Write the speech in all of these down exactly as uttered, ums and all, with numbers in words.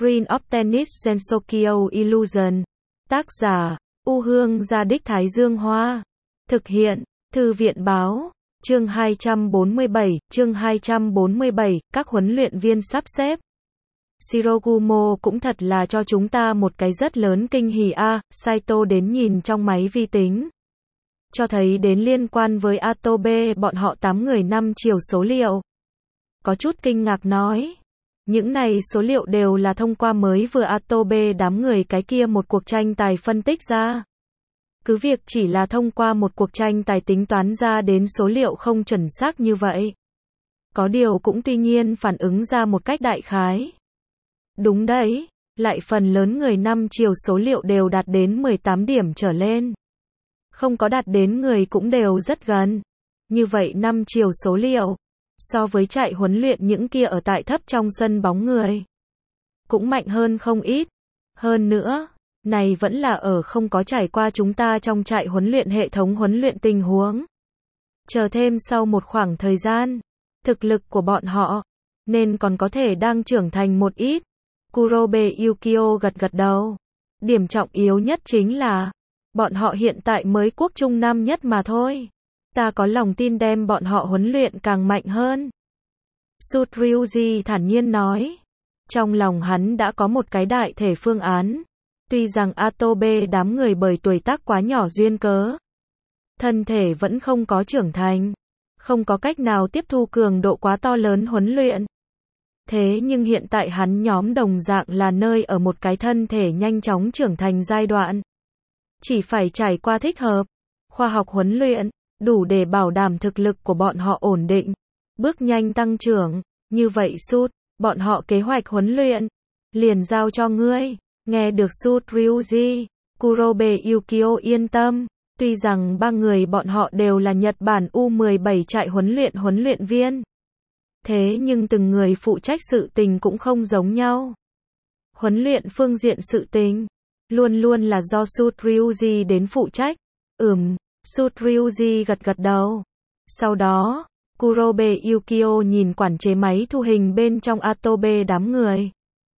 Green of Tennis Gensokyo Illusion. Tác giả, U Hương Gia Đích Thái Dương Hoa. Thực hiện, Thư viện Báo. Chương hai trăm bốn mươi bảy, chương hai trăm bốn mươi bảy, các huấn luyện viên sắp xếp. Shirogumo cũng thật là cho chúng ta một cái rất lớn kinh hỉ a, à, Saito đến nhìn trong máy vi tính. Cho thấy đến liên quan với Atobe bọn họ tám người năm chiều số liệu. Có chút kinh ngạc nói. Những này số liệu đều là thông qua mới vừa Atobe đám người cái kia một cuộc tranh tài phân tích ra. Cứ việc chỉ là thông qua một cuộc tranh tài tính toán ra đến số liệu không chuẩn xác như vậy. Có điều cũng tuy nhiên phản ứng ra một cách đại khái. Đúng đấy, lại phần lớn người năm chiều số liệu đều đạt đến mười tám điểm trở lên. Không có đạt đến người cũng đều rất gần. Như vậy năm chiều số liệu, so với chạy huấn luyện những kia ở tại thấp trong sân bóng người, cũng mạnh hơn không ít. Hơn nữa, này vẫn là ở không có trải qua chúng ta trong trại huấn luyện hệ thống huấn luyện tình huống. Chờ thêm sau một khoảng thời gian, thực lực của bọn họ, nên còn có thể đang trưởng thành một ít. Kurobe Yukio gật gật đầu. Điểm trọng yếu nhất chính là, bọn họ hiện tại mới quốc trung năm nhất mà thôi. Ta có lòng tin đem bọn họ huấn luyện càng mạnh hơn. Sutryuji thản nhiên nói. Trong lòng hắn đã có một cái đại thể phương án. Tuy rằng Atobe đám người bởi tuổi tác quá nhỏ duyên cớ, thân thể vẫn không có trưởng thành, không có cách nào tiếp thu cường độ quá to lớn huấn luyện. Thế nhưng hiện tại hắn nhóm đồng dạng là nơi ở một cái thân thể nhanh chóng trưởng thành giai đoạn. Chỉ phải trải qua thích hợp, khoa học huấn luyện, đủ để bảo đảm thực lực của bọn họ ổn định, bước nhanh tăng trưởng. Như vậy Sut, bọn họ kế hoạch huấn luyện, liền giao cho ngươi. Nghe được Sutryuji, Kurobe Yukio yên tâm. Tuy rằng ba người bọn họ đều là Nhật Bản U mười bảy trại huấn luyện huấn luyện viên. Thế nhưng từng người phụ trách sự tình cũng không giống nhau. Huấn luyện phương diện sự tình, luôn luôn là do Sutryuji đến phụ trách. Ừm, Sutryuji gật gật đầu. Sau đó, Kurobe Yukio nhìn quản chế máy thu hình bên trong Atobe đám người.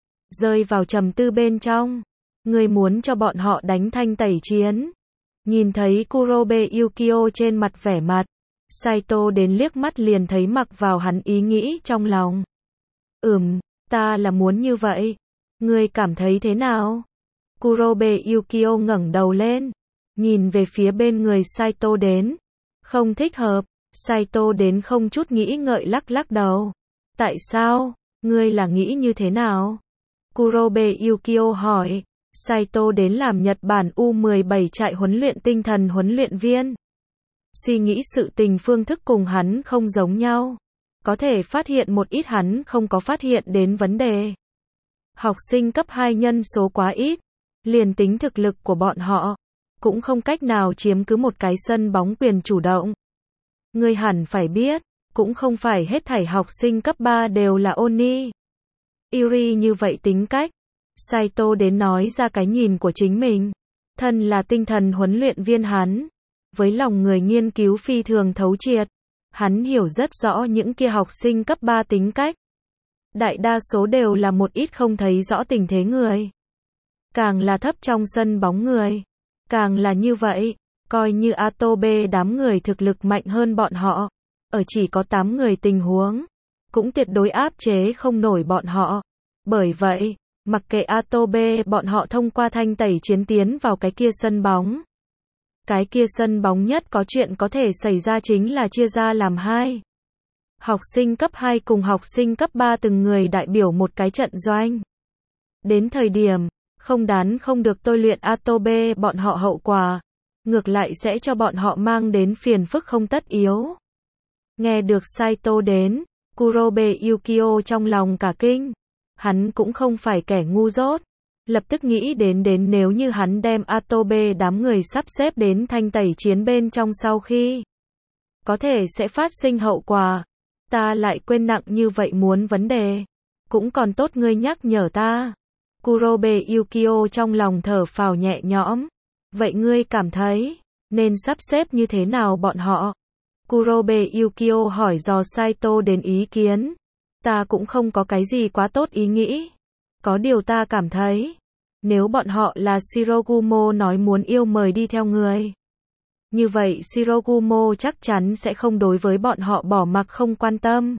Rơi vào trầm tư bên trong. Người muốn cho bọn họ đánh thanh tẩy chiến. Nhìn thấy Kurobe Yukio trên mặt vẻ mặt, Saito đến liếc mắt liền thấy mặc vào hắn ý nghĩ trong lòng. Ừm, ta là muốn như vậy. Ngươi cảm thấy thế nào? Kurobe Yukio ngẩng đầu lên, nhìn về phía bên người Saito đến. Không thích hợp. Saito đến không chút nghĩ ngợi lắc lắc đầu. Tại sao? Ngươi là nghĩ như thế nào? Kurobe Yukio hỏi. Saito đến làm Nhật Bản U mười bảy trại huấn luyện tinh thần huấn luyện viên. Suy nghĩ sự tình phương thức cùng hắn không giống nhau. Có thể phát hiện một ít hắn không có phát hiện đến vấn đề. Học sinh cấp hai nhân số quá ít. Liền tính thực lực của bọn họ, cũng không cách nào chiếm cứ một cái sân bóng quyền chủ động. Ngươi hẳn phải biết, cũng không phải hết thảy học sinh cấp ba đều là Oni Iri như vậy tính cách. Saito đến nói ra cái nhìn của chính mình. Thân là tinh thần huấn luyện viên hắn, với lòng người nghiên cứu phi thường thấu triệt, hắn hiểu rất rõ những kia học sinh cấp ba tính cách. Đại đa số đều là một ít không thấy rõ tình thế người. Càng là thấp trong sân bóng người, càng là như vậy. Coi như Atobe đám người thực lực mạnh hơn bọn họ, ở chỉ có tám người tình huống, cũng tuyệt đối áp chế không nổi bọn họ. Bởi vậy, mặc kệ Atobe bọn họ thông qua thanh tẩy chiến tiến vào cái kia sân bóng. Cái kia sân bóng nhất có chuyện có thể xảy ra chính là chia ra làm hai. Học sinh cấp hai cùng học sinh cấp ba từng người đại biểu một cái trận doanh. Đến thời điểm, không đán không được tôi luyện Atobe bọn họ hậu quả. Ngược lại sẽ cho bọn họ mang đến phiền phức không tất yếu. Nghe được Saito đến, Kurobe Yukio trong lòng cả kinh. Hắn cũng không phải kẻ ngu dốt. Lập tức nghĩ đến đến nếu như hắn đem Atobe đám người sắp xếp đến thanh tẩy chiến bên trong sau khi, có thể sẽ phát sinh hậu quả. Ta lại quên nặng như vậy muốn vấn đề. Cũng còn tốt ngươi nhắc nhở ta. Kurobe Yukio trong lòng thở phào nhẹ nhõm. Vậy ngươi cảm thấy, nên sắp xếp như thế nào bọn họ? Kurobe Yukio hỏi dò Saito đến ý kiến. Ta cũng không có cái gì quá tốt ý nghĩ. Có điều ta cảm thấy, nếu bọn họ là Shirogumo nói muốn yêu mời đi theo người, như vậy Shirogumo chắc chắn sẽ không đối với bọn họ bỏ mặc không quan tâm.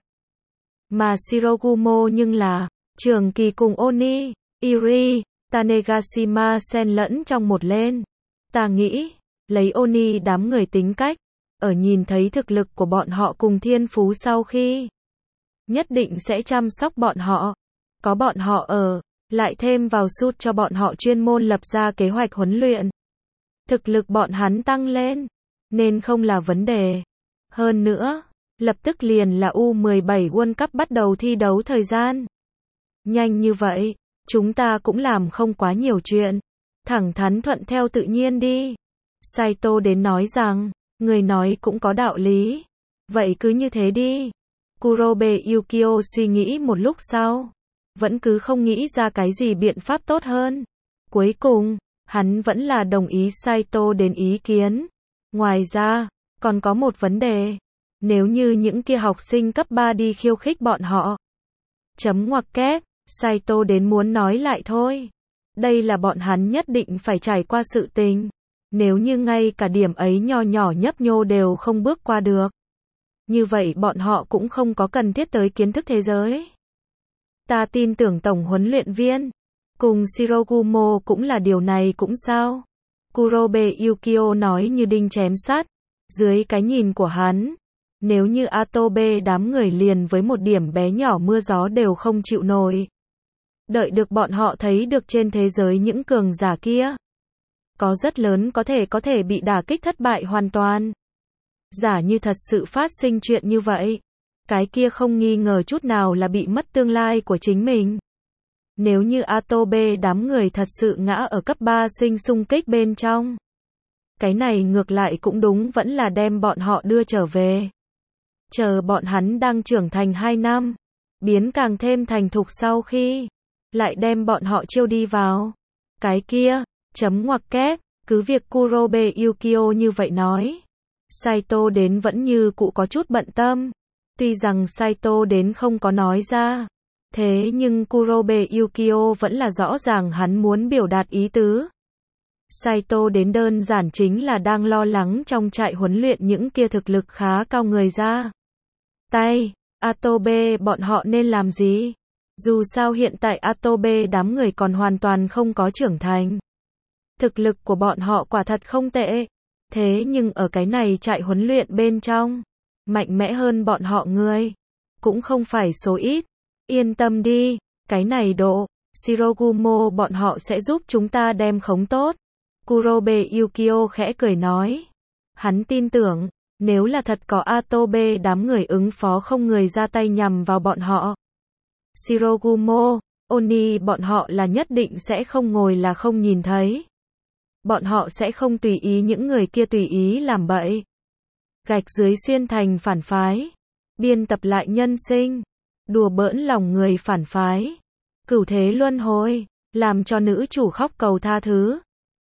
Mà Shirogumo nhưng là, Trường Kỳ cùng Oni, Iri, Tanegashima xen lẫn trong một lên. Ta nghĩ, lấy Oni đám người tính cách, ở nhìn thấy thực lực của bọn họ cùng thiên phú sau khi, nhất định sẽ chăm sóc bọn họ. Có bọn họ ở, lại thêm vào sút cho bọn họ chuyên môn lập ra kế hoạch huấn luyện. Thực lực bọn hắn tăng lên, nên không là vấn đề. Hơn nữa, lập tức liền là U mười bảy World Cup bắt đầu thi đấu thời gian. Nhanh như vậy, chúng ta cũng làm không quá nhiều chuyện. Thẳng thắn thuận theo tự nhiên đi. Saito đến nói rằng, người nói cũng có đạo lý. Vậy cứ như thế đi. Kurobe Yukio suy nghĩ một lúc sau, vẫn cứ không nghĩ ra cái gì biện pháp tốt hơn. Cuối cùng, hắn vẫn là đồng ý Saito đến ý kiến. Ngoài ra, còn có một vấn đề. Nếu như những kia học sinh cấp ba đi khiêu khích bọn họ. Chấm ngoặc kép, Saito đến muốn nói lại thôi. Đây là bọn hắn nhất định phải trải qua sự tình. Nếu như ngay cả điểm ấy nho nhỏ nhấp nhô đều không bước qua được, như vậy bọn họ cũng không có cần thiết tới kiến thức thế giới. Ta tin tưởng tổng huấn luyện viên, cùng Shirogumo cũng là điều này cũng sao. Kurobe Yukio nói như đinh chém sắt. Dưới cái nhìn của hắn, nếu như Atobe đám người liền với một điểm bé nhỏ mưa gió đều không chịu nổi. Đợi được bọn họ thấy được trên thế giới những cường giả kia, có rất lớn có thể có thể bị đả kích thất bại hoàn toàn. Giả như thật sự phát sinh chuyện như vậy, cái kia không nghi ngờ chút nào là bị mất tương lai của chính mình. Nếu như Atobe đám người thật sự ngã ở cấp ba sinh xung kích bên trong, cái này ngược lại cũng đúng vẫn là đem bọn họ đưa trở về. Chờ bọn hắn đang trưởng thành hai năm, biến càng thêm thành thục sau khi, lại đem bọn họ chiêu đi vào. Cái kia, chấm ngoặc kép, cứ việc Kurobe Yukio như vậy nói. Saito đến vẫn như cũ có chút bận tâm. Tuy rằng Saito đến không có nói ra, thế nhưng Kurobe Yukio vẫn là rõ ràng hắn muốn biểu đạt ý tứ. Saito đến đơn giản chính là đang lo lắng trong trại huấn luyện những kia thực lực khá cao người ra tay. Atobe bọn họ nên làm gì? Dù sao hiện tại Atobe đám người còn hoàn toàn không có trưởng thành. Thực lực của bọn họ quả thật không tệ. Thế nhưng ở cái này trại huấn luyện bên trong, mạnh mẽ hơn bọn họ người, cũng không phải số ít. Yên tâm đi, cái này độ, Shirogumo bọn họ sẽ giúp chúng ta đem khống tốt. Kurobe Yukio khẽ cười nói. Hắn tin tưởng, nếu là thật có Atobe đám người ứng phó không người ra tay nhằm vào bọn họ. Shirogumo, Oni bọn họ là nhất định sẽ không ngồi là không nhìn thấy. Bọn họ sẽ không tùy ý những người kia tùy ý làm bậy. Gạch dưới xuyên thành phản phái. Biên tập lại nhân sinh. Đùa bỡn lòng người phản phái. Cửu thế luân hồi. Làm cho nữ chủ khóc cầu tha thứ.